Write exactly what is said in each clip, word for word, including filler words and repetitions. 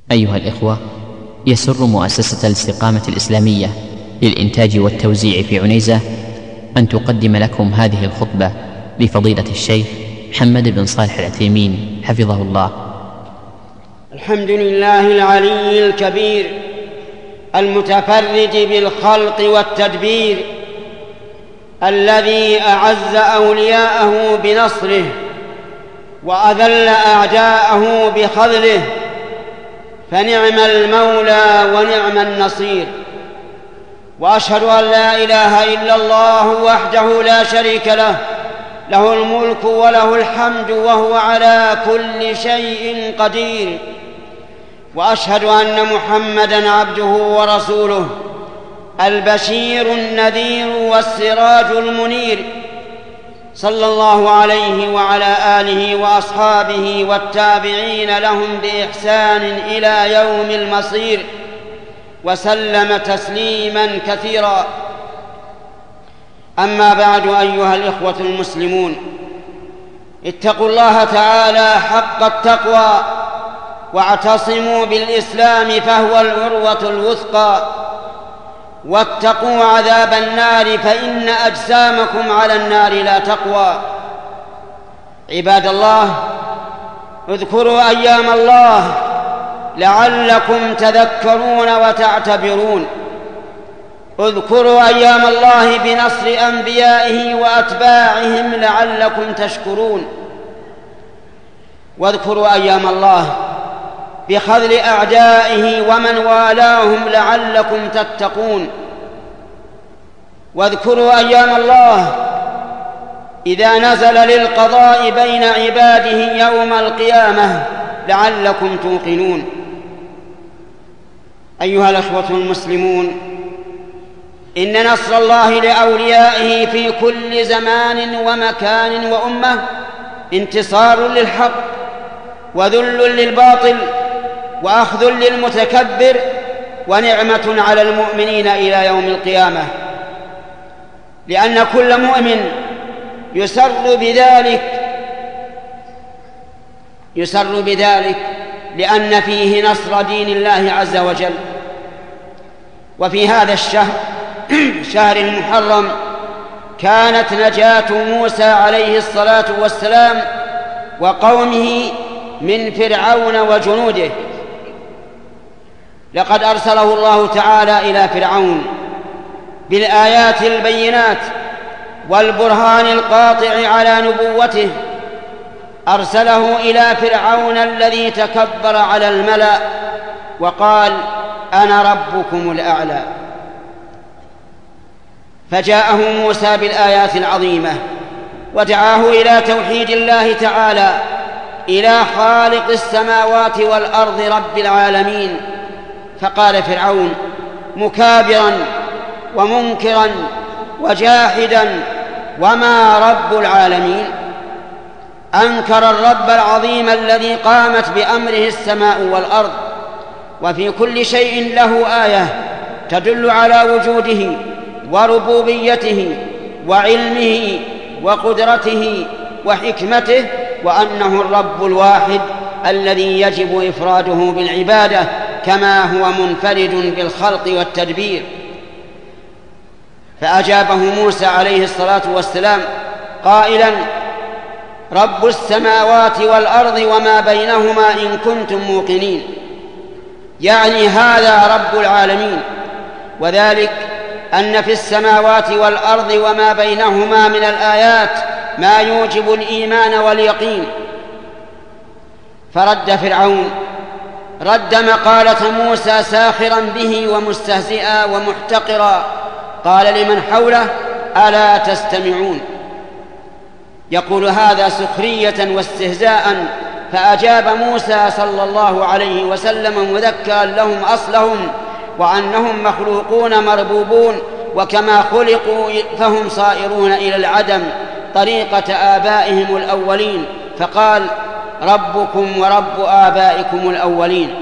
أيها الإخوة، يسر مؤسسة الاستقامة الإسلامية للإنتاج والتوزيع في عنيزة أن تقدم لكم هذه الخطبة لفضيلة الشيخ محمد بن صالح العثيمين حفظه الله. الحمد لله العلي الكبير المتفرد بالخلق والتدبير، الذي أعز أولياءه بنصره وأذل أعداءه بخذله، فنعم المولى ونعم النصير. وأشهد أن لا إله إلا الله وحده لا شريك له، له الملك وله الحمد وهو على كل شيء قدير. وأشهد أن محمدًا عبده ورسوله، البشير النذير والسراج المنير، صلى الله عليه وعلى آله وأصحابه والتابعين لهم بإحسان إلى يوم المصير، وسلم تسليماً كثيراً. أما بعد، أيها الإخوة المسلمون، اتقوا الله تعالى حق التقوى، واعتصموا بالإسلام فهو العروة الوثقى، واتقوا عذاب النار فإن أجسامكم على النار لا تقوى. عباد الله، اذكروا أيام الله لعلكم تذكرون وتعتبرون. اذكروا أيام الله بنصر أنبيائه وأتباعهم لعلكم تشكرون. واذكروا أيام الله بخذل أعدائه ومن والاهم لعلكم تتقون. واذكروا أيام الله إذا نزل للقضاء بين عباده يوم القيامة لعلكم توقنون. أيها الأخوة المسلمون، إن نصر الله لأوليائه في كل زمان ومكان وأمة انتصار للحق وذل للباطل وأخذ للمتكبر ونعمة على المؤمنين إلى يوم القيامة، لأن كل مؤمن يسر بذلك يسر بذلك لأن فيه نصر دين الله عز وجل. وفي هذا الشهر شهر المحرم كانت نجاة موسى عليه الصلاة والسلام وقومه من فرعون وجنوده. لقد أرسله الله تعالى إلى فرعون بالآيات البينات والبرهان القاطع على نبوته. أرسله إلى فرعون الذي تكبر على الملأ وقال: أنا ربكم الأعلى. فجاءه موسى بالآيات العظيمة ودعاه إلى توحيد الله تعالى، إلى خالق السماوات والأرض رب العالمين. فقال فرعون مكابرا ومنكرا وجاحدا: وما رب العالمين؟ أنكر الرب العظيم الذي قامت بأمره السماء والأرض، وفي كل شيء له آية تدل على وجوده وربوبيته وعلمه وقدرته وحكمته، وأنه الرب الواحد الذي يجب إفراده بالعبادة كما هو منفرد بالخلق والتدبير. فأجابه موسى عليه الصلاة والسلام قائلا: رب السماوات والأرض وما بينهما إن كنتم موقنين، يعني هذا رب العالمين، وذلك أن في السماوات والأرض وما بينهما من الآيات ما يوجب الإيمان واليقين. فرد فرعون رد مقالة موسى ساخرا به ومستهزئا ومحتقرا، قال لمن حوله: ألا تستمعون؟ يقول هذا سخرية واستهزاء. فأجاب موسى صلى الله عليه وسلم مذكرا لهم أصلهم، وأنهم مخلوقون مربوبون، وكما خلقوا فهم صائرون إلى العدم طريقة آبائهم الأولين. فقال: ربكم ورب آبائكم الأولين.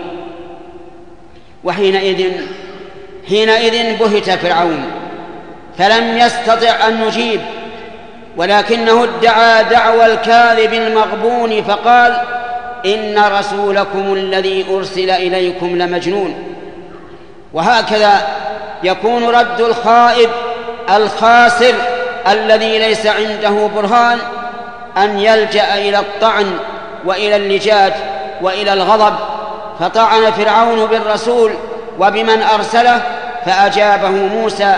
وحينئذ حينئذ بهت فرعون فلم يستطع أن يجيب، ولكنه ادعى دعوى الكاذب المغبون فقال: إن رسولكم الذي أرسل إليكم لمجنون. وهكذا يكون رد الخائب الخاسر الذي ليس عنده برهان أن يلجأ إلى الطعن وإلى اللجاج وإلى الغضب. فطعن فرعون بالرسول وبمن أرسله، فأجابه موسى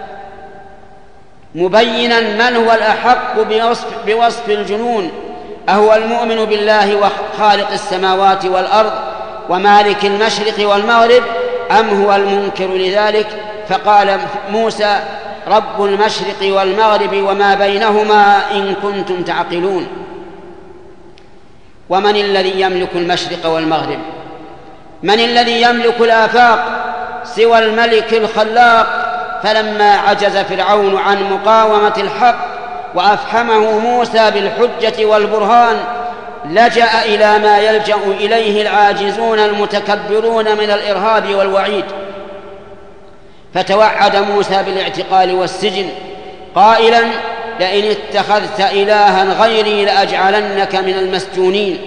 مبينا من هو الأحق بوصف, بوصف الجنون، أهو المؤمن بالله وخالق السماوات والأرض ومالك المشرق والمغرب، أم هو المنكر لذلك؟ فقال موسى رب المشرق والمغرب وما بينهما إن كنتم تعقلون. ومن الذي يملك المشرق والمغرب؟ من الذي يملك الآفاق سوى الملك الخلاق؟ فلما عجز فرعون عن مقاومة الحق وأفحمه موسى بالحجة والبرهان لجأ إلى ما يلجأ إليه العاجزون المتكبرون من الإرهاب والوعيد، فتوعد موسى بالاعتقال والسجن قائلا لئن اتخذت إلها غيري لأجعلنك من المسجونين.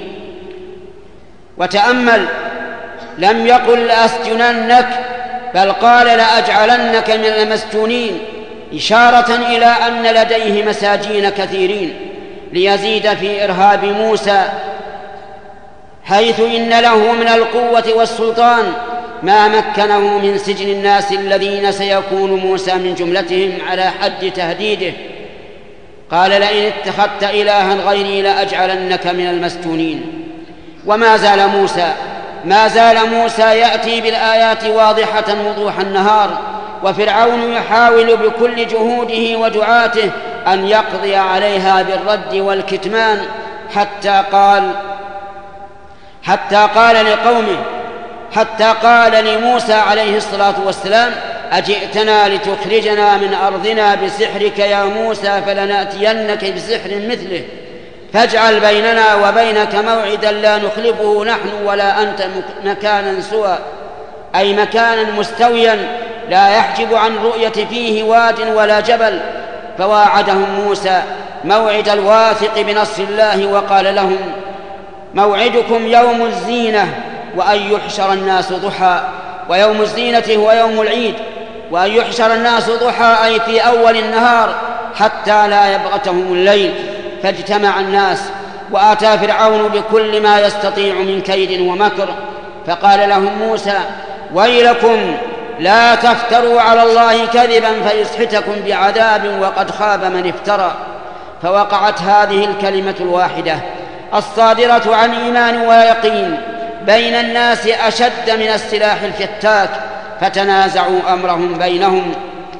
وتأمل، لم يقل لأسجننك، بل قال لأجعلنك من المسجونين، إشارة إلى أن لديه مساجين كثيرين ليزيد في إرهاب موسى، حيث إن له من القوة والسلطان ما مكنه من سجن الناس الذين سيكون موسى من جملتهم على حد تهديده. قال لئن اتخذت إلها غيري لأجعلنك من المسجونين. وما زال موسى ما زال موسى يأتي بالآيات واضحة وضوح النهار، وفرعون يحاول بكل جهوده ودعاته أن يقضي عليها بالرد والكتمان، حتى قال حتى قال لقومه حتى قال لموسى عليه الصلاة والسلام أجئتنا لتخرجنا من أرضنا بسحرك يا موسى فلنأتينك بسحر مثله فاجعل بيننا وبينك موعدا لا نخلفه نحن ولا أنت مكانا سوى، أي مكانا مستويا لا يحجب عن رؤية فيه واد ولا جبل. فواعدهم موسى موعد الواثق بنصر الله وقال لهم موعدكم يوم الزينة وأن يحشر الناس ضحى. ويوم الزينة هو يوم العيد، وأن يحشر الناس ضحى أي في أول النهار حتى لا يبغتهم الليل. فاجتمع الناس وآتى فرعون بكل ما يستطيع من كيد ومكر، فقال لهم موسى ويلكم لا تفتروا على الله كذبا فيسحتكم بعذاب وقد خاب من افترى. فوقعت هذه الكلمة الواحدة الصادرة عن إيمان ويقين بين الناس أشد من السلاح الفتاك، فتنازعوا أمرهم بينهم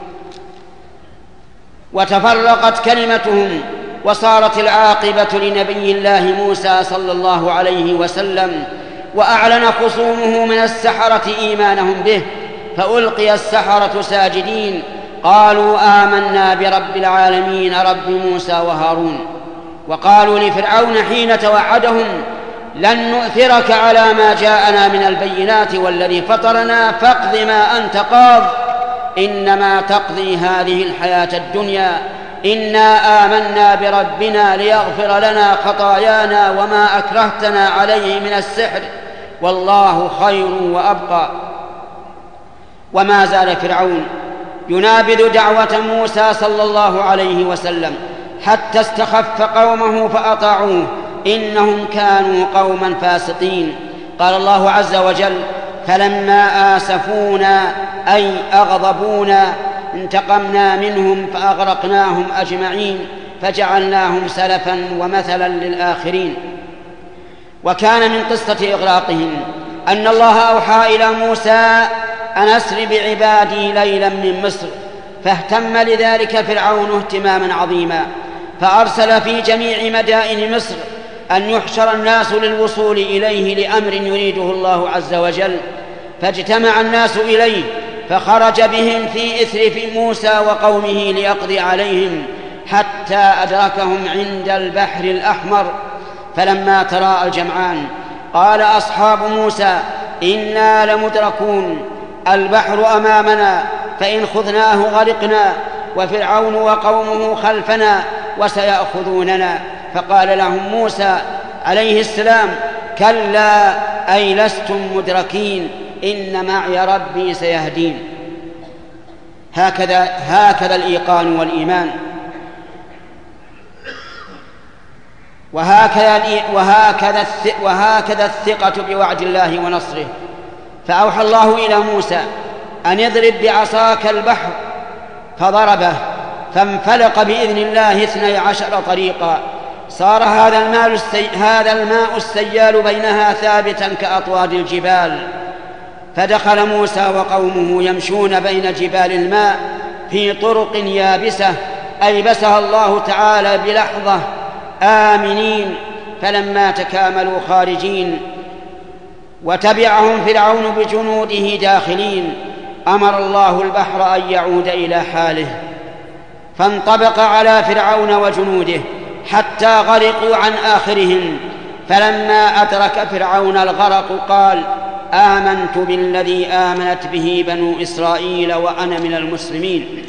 وتفرقت كلمتهم، وصارت العاقبة لنبي الله موسى صلى الله عليه وسلم، وأعلن خصومه من السحرة إيمانهم به، فألقي السحرة ساجدين قالوا آمنا برب العالمين رب موسى وهارون. وقالوا لفرعون حين توعدهم لن نؤثرك على ما جاءنا من البينات والذي فطرنا فاقض ما أنت قاض إنما تقضي هذه الحياة الدنيا إنا آمنا بربنا ليغفر لنا خطايانا وما أكرهتنا عليه من السحر والله خير وأبقى. وما زال فرعون ينابذ دعوة موسى صلى الله عليه وسلم حتى استخف قومه فأطاعوه إنهم كانوا قوما فاسقين. قال الله عز وجل فلما آسفونا أي أغضبونا انتقمنا منهم فأغرقناهم أجمعين فجعلناهم سلفا ومثلا للآخرين. وكان من قصة إغراقهم أن الله أوحى إلى موسى أن أسر بعبادي ليلا من مصر، فاهتم لذلك فرعون اهتماما عظيما، فأرسل في جميع مدائن مصر أن يحشر الناس للوصول إليه لأمر يريده الله عز وجل، فاجتمع الناس إليه فخرج بهم في إثر في موسى وقومه ليقضي عليهم حتى أدركهم عند البحر الأحمر. فلما تراءى الجمعان قال أصحاب موسى إنا لمدركون البحر أمامنا فإن خذناه غرقنا وفرعون وقومه خلفنا وسيأخذوننا. فقال لهم موسى عليه السلام كلا أي لستم مدركين إن معي ربي سيهدين. هكذا هكذا الإيقان والإيمان، وهكذا وهكذا وهكذا الثقة بوعد الله ونصره. فأوحى الله إلى موسى أن يضرب بعصاك البحر فضربه فانفلق بإذن الله اثني عشر طريقا، صار هذا الماء السي... هذا الماء السيال بينها ثابتا كأطواد الجبال. فدخل موسى وقومه يمشون بين جبال الماء في طرق يابسة أيبسها الله تعالى بلحظة آمنين، فلما تكاملوا خارجين وتبعهم فرعون بجنوده داخلين أمر الله البحر أن يعود إلى حاله، فانطبق على فرعون وجنوده حتى غرقوا عن آخرهم. فلما أدرك فرعون الغرق قال آمنت بالذي آمنت به بنو إسرائيل وأنا من المسلمين.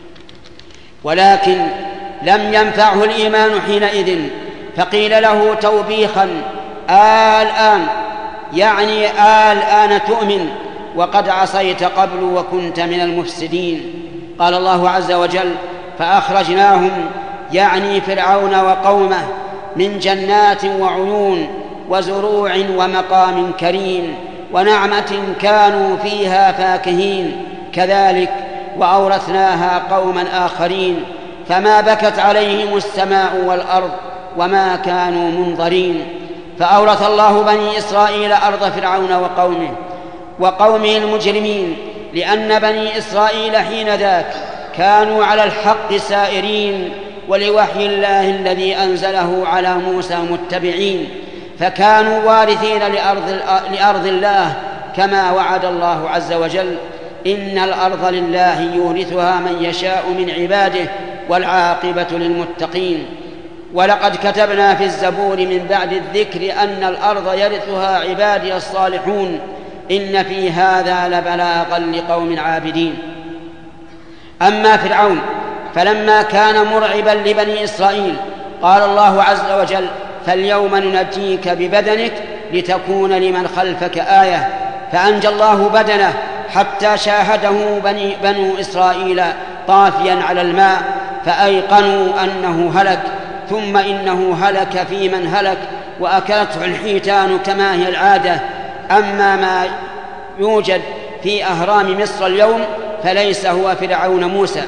ولكن لم ينفعه الإيمان حينئذ، فقيل له توبيخا الآن، يعني الآن تؤمن وقد عصيت قبل وكنت من المفسدين. قال الله عز وجل فأخرجناهم، يعني فرعون وقومه، من جنات وعيون وزروع ومقام كريم ونعمة كانوا فيها فاكهين، كذلك وأورثناها قوما آخرين فما بكت عليهم السماء والأرض وما كانوا منظرين. فأورث الله بني إسرائيل أرض فرعون وقومه وقومه المجرمين، لأن بني إسرائيل حين ذاك كانوا على الحق سائرين ولوحي الله الذي أنزله على موسى متبعين، فكانوا وارثين لأرض, لأرض الله كما وعد الله عز وجل إن الأرض لله يورثها من يشاء من عباده والعاقبة للمتقين. ولقد كتبنا في الزبور من بعد الذكر أن الأرض يرثها عبادي الصالحون إن في هذا لبلاغا لقوم عابدين. أما فرعون فلما كان مرعبا لبني إسرائيل قال الله عز وجل فاليوم ننجيك ببدنك لتكون لمن خلفك آية، فأنجى الله بدنه حتى شاهده بني بنو إسرائيل طافيا على الماء فأيقنوا أنه هلك، ثم إنه هلك في من هلك وأكلته الحيتان كما هي العادة. أما ما يوجد في أهرام مصر اليوم فليس هو فرعون موسى.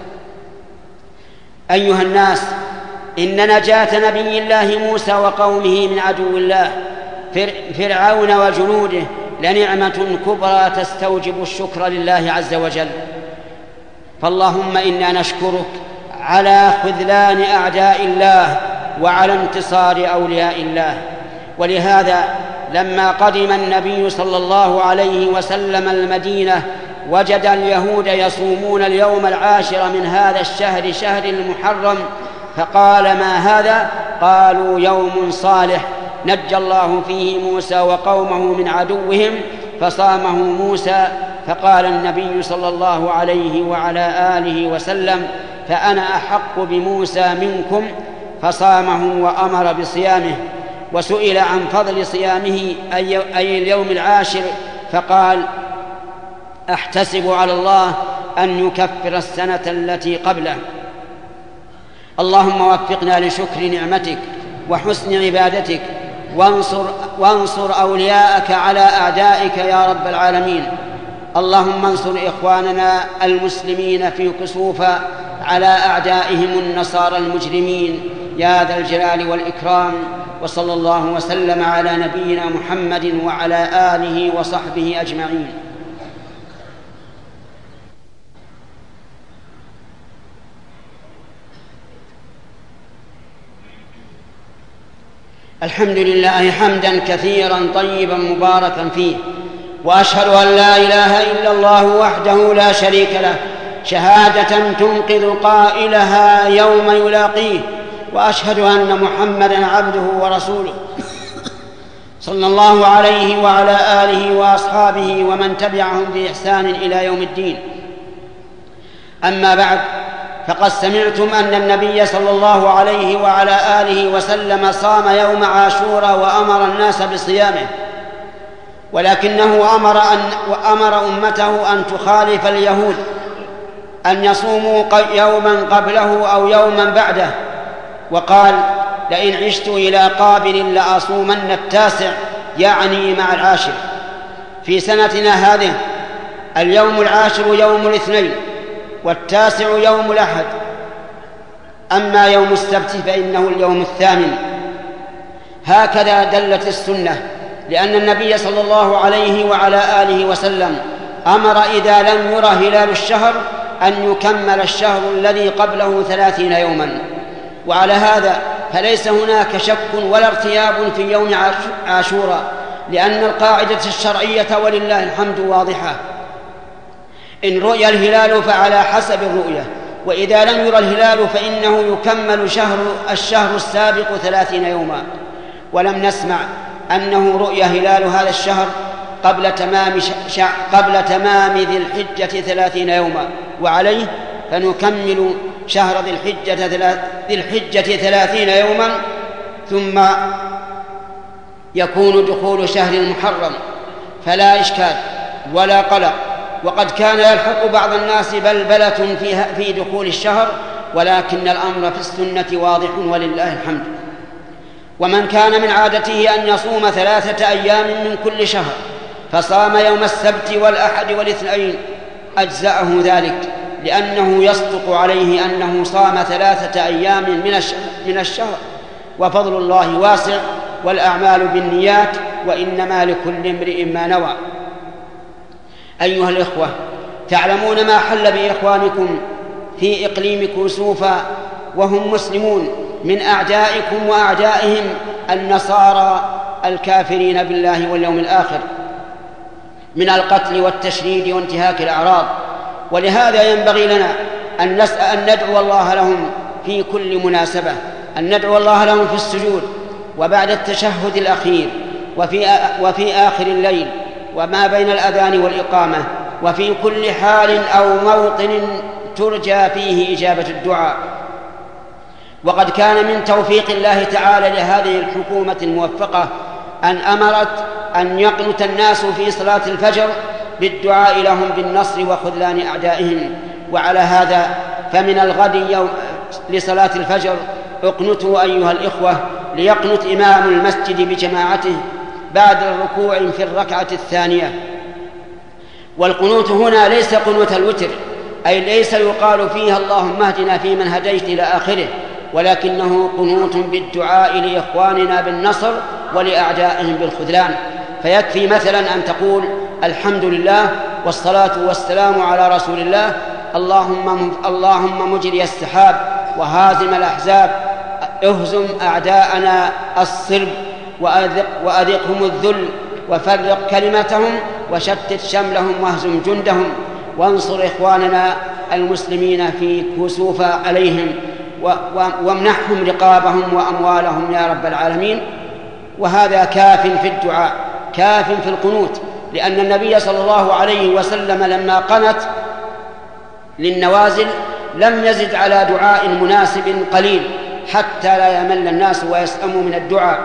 أيها الناس، إن نجاة نبي الله موسى وقومه من عدو الله فرعون وجنوده لنعمة كبرى تستوجب الشكر لله عز وجل. فاللهم إنا نشكرك على خذلان أعداء الله وعلى انتصار أولياء الله. ولهذا لما قدم النبي صلى الله عليه وسلم المدينة وجد اليهود يصومون اليوم العاشر من هذا الشهر شهر المحرم، فقال ما هذا؟ قالوا يوم صالح نجى الله فيه موسى وقومه من عدوهم فصامه موسى. فقال النبي صلى الله عليه وعلى آله وسلم فأنا أحق بموسى منكم، فصامه وأمر بصيامه. وسئل عن فضل صيامه أي اليوم العاشر فقال أحتسب على الله أن يكفر السنة التي قبله. اللهم وفقنا لشكر نعمتك وحسن عبادتك، وانصر, وانصر أولياءك على أعدائك يا رب العالمين. اللهم انصر إخواننا المسلمين في كسوفا على أعدائهم النصارى المجرمين يا ذا الجلال والإكرام. وصلى الله وسلم على نبينا محمد وعلى آله وصحبه أجمعين. الحمد لله حمدا كثيرا طيبا مباركا فيه، وأشهد أن لا إله إلا الله وحده لا شريك له شهادة تنقذ قائلها يوم يلاقيه، وأشهد أن محمدا عبده ورسوله صلى الله عليه وعلى آله وأصحابه ومن تبعهم بإحسان إلى يوم الدين. أما بعد، فقد سمعتم أن النبي صلى الله عليه وعلى آله وسلم صام يوم عاشوراء وأمر الناس بصيامه، ولكنه أمر, أن وأمر أمته أن تخالف اليهود أن يصوموا يوما قبله أو يوما بعده، وقال: لئن عشت إلى قابل لأصومن التاسع، يعني مع العاشر. في سنتنا هذه اليوم العاشر يوم الاثنين، والتاسع يوم الأحد، أما يوم السبت فإنه اليوم الثامن. هكذا دلت السنة، لأن النبي صلى الله عليه وعلى آله وسلم أمر إذا لم يرى هلال الشهر أن يكمل الشهر الذي قبله ثلاثين يوما. وعلى هذا فليس هناك شك ولا ارتياب في يوم عاشوراء، لأن القاعدة الشرعية ولله الحمد واضحة: إن رؤي الهلال فعلى حسب الرؤية، وإذا لم يرى الهلال فإنه يكمل شهر الشهر السابق ثلاثين يوما. ولم نسمع أنه رؤي هلال هذا الشهر قبل تمام, شع... قبل تمام ذي الحجة ثلاثين يوما، وعليه فنكمل شهر ذي الحجة, ثلاث... ذي الحجة ثلاثين يوما، ثم يكون دخول شهر المحرم، فلا إشكال ولا قلق. وقد كان يلحق بعض الناس بلبلة فيها في دخول الشهر، ولكن الأمر في السنة واضح ولله الحمد. ومن كان من عادته أن يصوم ثلاثة أيام من كل شهر فصام يوم السبت والأحد والاثنين أجزأه ذلك، لأنه يصدق عليه أنه صام ثلاثة أيام من الشهر. وفضل الله واسع، والأعمال بالنيات، وإنما لكل امرئ ما نوى. أيها الإخوة، تعلمون ما حل بإخوانكم في إقليم كوسوفا وهم مسلمون من أعدائكم وأعدائهم النصارى الكافرين بالله واليوم الآخر، من القتل والتشريد وانتهاك الأعراض. ولهذا ينبغي لنا أن نسأل أن ندعو الله لهم في كل مناسبة، أن ندعو الله لهم في السجود وبعد التشهد الأخير وفي, وفي آخر الليل وما بين الأذان والإقامة، وفي كل حال أو موطن ترجى فيه إجابة الدعاء. وقد كان من توفيق الله تعالى لهذه الحكومة الموفقة أن أمرت أن يقنت الناس في صلاة الفجر بالدعاء لهم بالنصر وخذلان أعدائهم. وعلى هذا فمن الغد يوم لصلاة الفجر اقنتوا أيها الإخوة، ليقنت إمام المسجد بجماعته بعد الركوع في الركعة الثانية. والقنوت هنا ليس قنوت الوتر، أي ليس يقال فيها اللهم اهدنا فيمن هديت إلى آخره، ولكنه قنوت بالدعاء لإخواننا بالنصر ولأعدائهم بالخذلان. فيكفي مثلا أن تقول الحمد لله والصلاة والسلام على رسول الله، اللهم, اللهم مجري السحاب وهازم الأحزاب اهزم أعداءنا الصرب وأذق وأذقهم الذل وفرق كلمتهم وشتت شملهم واهزم جندهم، وانصر إخواننا المسلمين في كوسوفا عليهم وامنحهم رقابهم وأموالهم يا رب العالمين. وهذا كاف في الدعاء، كاف في القنوت، لأن النبي صلى الله عليه وسلم لما قنت للنوازل لم يزد على دعاء مناسب قليل حتى لا يمل الناس ويسأموا من الدعاء.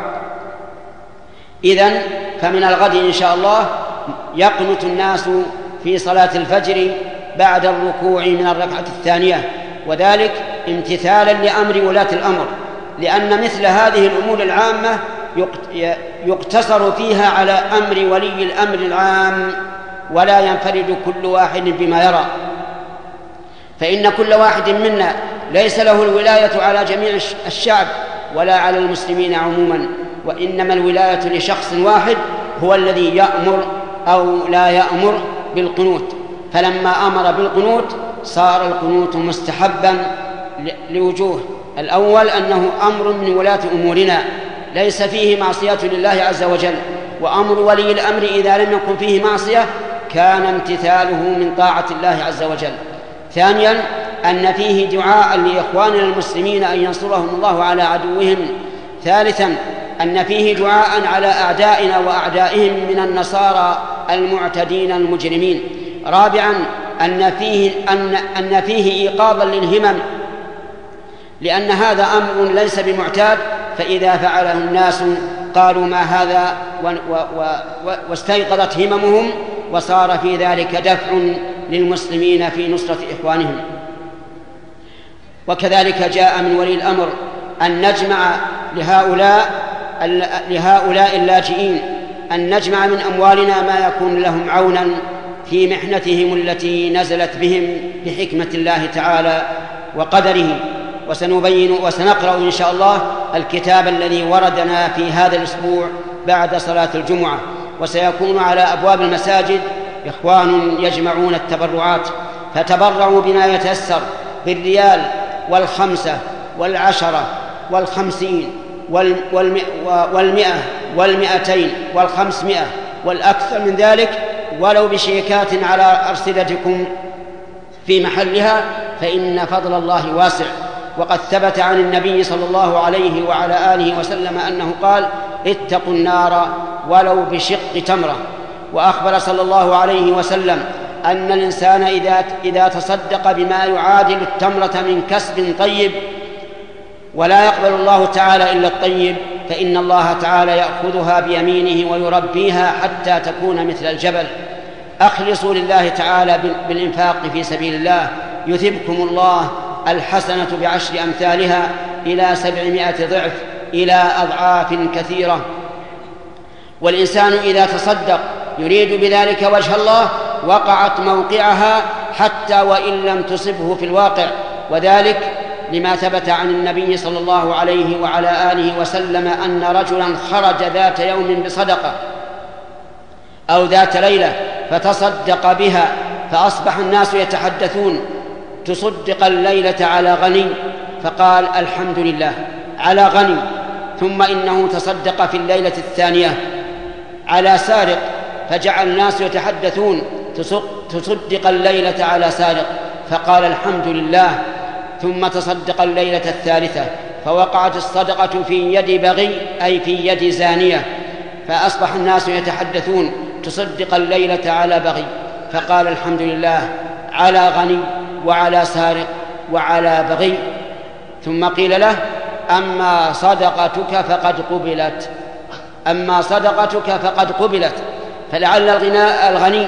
إذن فمن الغد إن شاء الله يقنت الناس في صلاة الفجر بعد الركوع من الركعة الثانية، وذلك امتثالا لأمر ولاة الأمر، لأن مثل هذه الأمور العامة يقتصر فيها على أمر ولي الأمر العام، ولا ينفرد كل واحد بما يرى، فإن كل واحد منا ليس له الولاية على جميع الشعب ولا على المسلمين عموما، وإنما الولاية لشخص واحد هو الذي يأمر أو لا يأمر بالقنوت. فلما أمر بالقنوت صار القنوت مستحبا لوجوه: الأول أنه أمر من ولاة أمورنا ليس فيه معصية لله عز وجل، وأمر ولي الأمر إذا لم يكن فيه معصية كان امتثاله من طاعة الله عز وجل. ثانيا أن فيه دعاء لإخواننا المسلمين أن ينصرهم الله على عدوهم. ثالثا أن فيه دعاء على أعدائنا وأعدائهم من النصارى المعتدين المجرمين. رابعا أن فيه, أن أن فيه إيقاظا للهمم، لأن هذا أمر ليس بمعتاد، فإذا فعله الناس قالوا ما هذا واستيقظت هممهم، وصار في ذلك دفع للمسلمين في نصرة إخوانهم. وكذلك جاء من ولي الأمر أن نجمع لهؤلاء لهؤلاء اللاجئين أن نجمع من أموالنا ما يكون لهم عونا في محنتهم التي نزلت بهم بحكمة الله تعالى وقدره. وسنبين وسنقرأ إن شاء الله الكتاب الذي وردنا في هذا الأسبوع بعد صلاة الجمعة، وسيكون على أبواب المساجد إخوان يجمعون التبرعات، فتبرعوا بما يتيسر بالريال والخمسة والعشرة والخمسين والمئة والمئتين والخمسمائة والأكثر من ذلك، ولو بشيكات على أرصدتكم في محلها، فإن فضل الله واسع. وقد ثبت عن النبي صلى الله عليه وعلى آله وسلم أنه قال: اتقوا النار ولو بشق تمرة. وأخبر صلى الله عليه وسلم أن الإنسان إذا, إذا تصدق بما يعادل التمرة من كسب طيب، ولا يقبل الله تعالى إلا الطيب، فإن الله تعالى يأخذها بيمينه ويربيها حتى تكون مثل الجبل. أخلصوا لله تعالى بالإنفاق في سبيل الله يثبكم الله الحسنة بعشر أمثالها إلى سبعمائة ضعف إلى أضعاف كثيرة. والإنسان إذا تصدق يريد بذلك وجه الله وقعت موقعها حتى وإن لم تصبه في الواقع، وذلك لما ثبت عن النبي صلى الله عليه وعلى آله وسلم أن رجلا خرج ذات يوم بصدقة أو ذات ليلة فتصدق بها، فأصبح الناس يتحدثون: تصدق الليلة على غني، فقال: الحمد لله على غني. ثم إنه تصدق في الليلة الثانية على سارق، فجعل الناس يتحدثون: تصدق الليلة على سارق، فقال: الحمد لله. ثم تصدق الليلة الثالثة فوقعت الصدقة في يد بغي، أي في يد زانية، فأصبح الناس يتحدثون: تصدق الليلة على بغي، فقال: الحمد لله على غني وعلى سارق وعلى بغي. ثم قيل له: أما صدقتك فقد قبلت، أما صدقتك فقد قبلت. فلعل الغناء الغني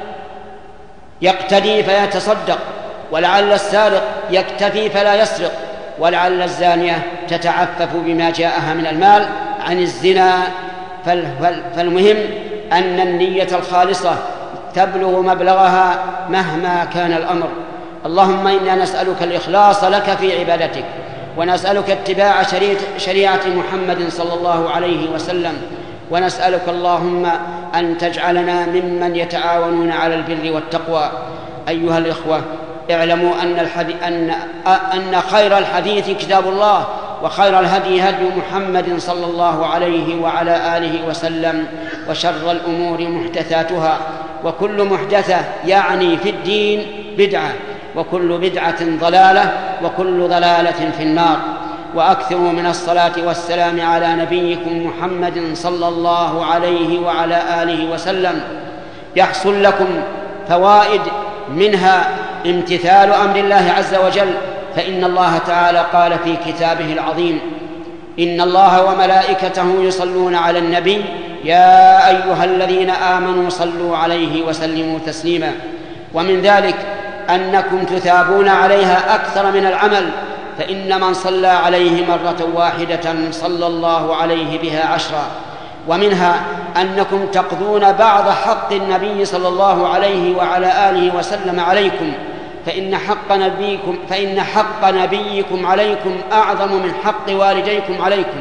يقتدي فيتصدق، ولعل السارق يكتفي فلا يسرق، ولعل الزانية تتعفف بما جاءها من المال عن الزنا. فالمهم أن النية الخالصة تبلغ مبلغها مهما كان الأمر. اللهم إنا نسألك الإخلاص لك في عبادتك، ونسألك اتباع شريعة محمد صلى الله عليه وسلم، ونسألك اللهم أن تجعلنا ممن يتعاونون على البر والتقوى. أيها الإخوة، اعلموا أن, الحديث أن, أن خير الحديث كتاب الله، وخير الهدي هدي محمد صلى الله عليه وعلى آله وسلم، وشر الأمور محدثاتها، وكل محدثة يعني في الدين بدعة، وكل بدعة ضلالة، وكل ضلالة في النار. وأكثروا من الصلاة والسلام على نبيكم محمد صلى الله عليه وعلى آله وسلم، يحصل لكم فوائد، منها امتثال أمر الله عز وجل، فإن الله تعالى قال في كتابه العظيم: إن الله وملائكته يصلون على النبي يا أيها الذين آمنوا صلوا عليه وسلموا تسليما. ومن ذلك أنكم تثابون عليها أكثر من العمل، فإن من صلى عليه مرة واحدة صلى الله عليه بها عشرا. ومنها أنكم تقضون بعض حق النبي صلى الله عليه وعلى آله وسلم عليكم، فإن حق نبيكم, فإن حق نبيكم عليكم أعظم من حق والديكم عليكم.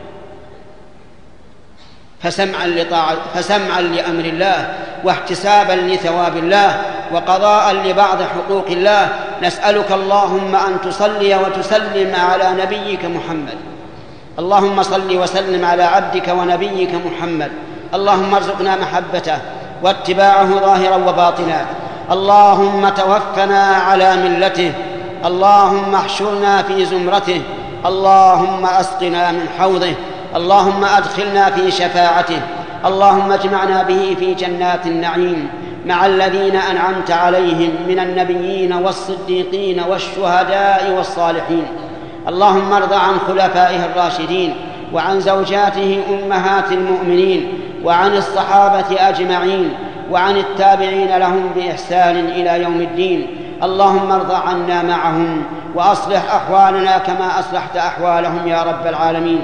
فسمعا, لطاعة فسمعا لأمر الله، واحتسابا لثواب الله، وقضاء لبعض حقوق الله، نسألك اللهم أن تصلي وتسلم على نبيك محمد. اللهم صل وسلم على عبدك ونبيك محمد. اللهم ارزقنا محبته واتباعه ظاهرا وباطنا. اللهم توفنا على ملته. اللهم احشرنا في زمرته. اللهم أسقنا من حوضه. اللهم أدخلنا في شفاعته. اللهم اجمعنا به في جنات النعيم. مع الذين أنعمت عليهم من النبيين والصديقين والشهداء والصالحين. اللهم ارض عن خلفائه الراشدين وعن زوجاته أمهات المؤمنين وعن الصحابة أجمعين وعن التابعين لهم بإحسان إلى يوم الدين. اللهم ارض عنا معهم وأصلح أحوالنا كما أصلحت أحوالهم يا رب العالمين.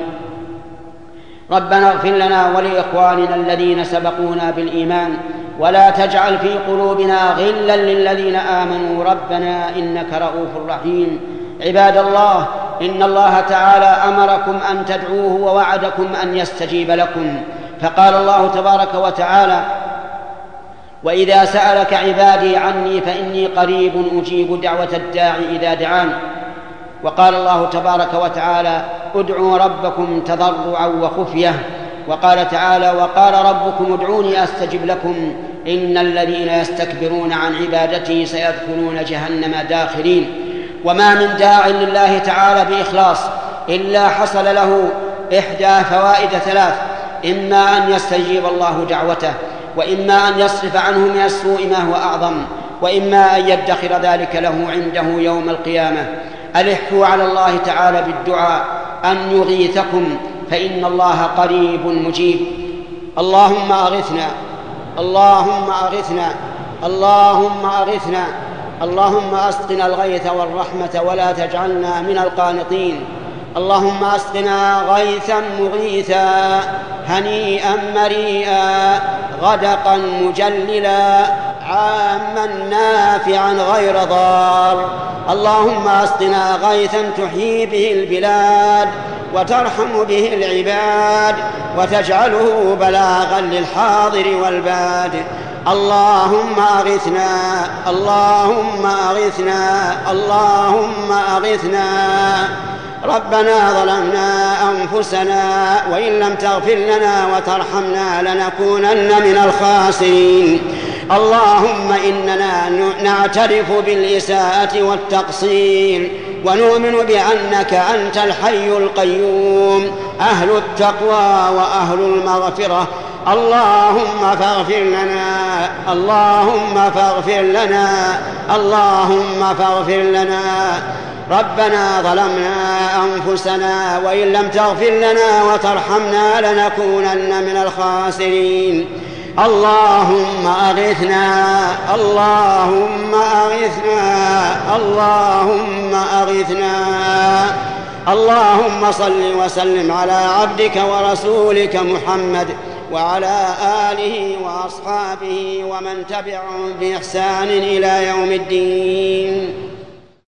ربنا اغفر لنا ولإخواننا الذين سبقونا بالإيمان ولا تجعل في قلوبنا غلا للذين آمنوا ربنا إنك رؤوف رحيم. عباد الله، إن الله تعالى أمركم أن تدعوه ووعدكم أن يستجيب لكم، فقال الله تبارك وتعالى: وإذا سألك عبادي عني فإني قريب أجيب دعوة الداعي إذا دعان. وقال الله تبارك وتعالى: ادعوا ربكم تضرعا وخفية. وقال تعالى: وقال ربكم ادعوني أستجب لكم إن الذين يستكبرون عن عبادتي سيدخلون جهنم داخرين. وما من داع لله تعالى بإخلاص إلا حصل له إحدى فوائد ثلاث: إما أن يستجيب الله دعوته، وإما أن يصرف عنه من السوء ما هو أعظم، وإما أن يدخر ذلك له عنده يوم القيامة. ألحوا على الله تعالى بالدعاء أن يغيثكم فإن الله قريب مجيب. اللهم أغثنا، اللهم أغثنا، اللهم أغثنا، اللهم أسقنا الغيث والرحمة ولا تجعلنا من القانطين. اللهم أسقنا غيثا مغيثا هنيئا مريئا غدقا مجللا عاما نافعا غير ضار. اللهم أسقنا غيثا تحيي به البلاد وترحم به العباد وتجعله بلاغا للحاضر والباد. اللهم أغثنا، اللهم أغثنا، اللهم أغثنا. ربنا ظلمنا أنفسنا وإن لم تغفر لنا وترحمنا لنكونن من الخاسرين. اللهم إننا نعترف بالإساءة والتقصير ونؤمن بأنك أنت الحي القيوم أهل التقوى وأهل المغفرة. اللهم فاغفر لنا، اللهم فاغفر لنا، اللهم فاغفر لنا. ربنا ظلمنا أنفسنا وإن لم تغفر لنا وترحمنا لنكونن من الخاسرين. اللهم أغثنا، اللهم أغثنا، اللهم أغثنا. اللهم صل وسلم على عبدك ورسولك محمد وعلى آله وأصحابه ومن تبعهم بإحسان إلى يوم الدين.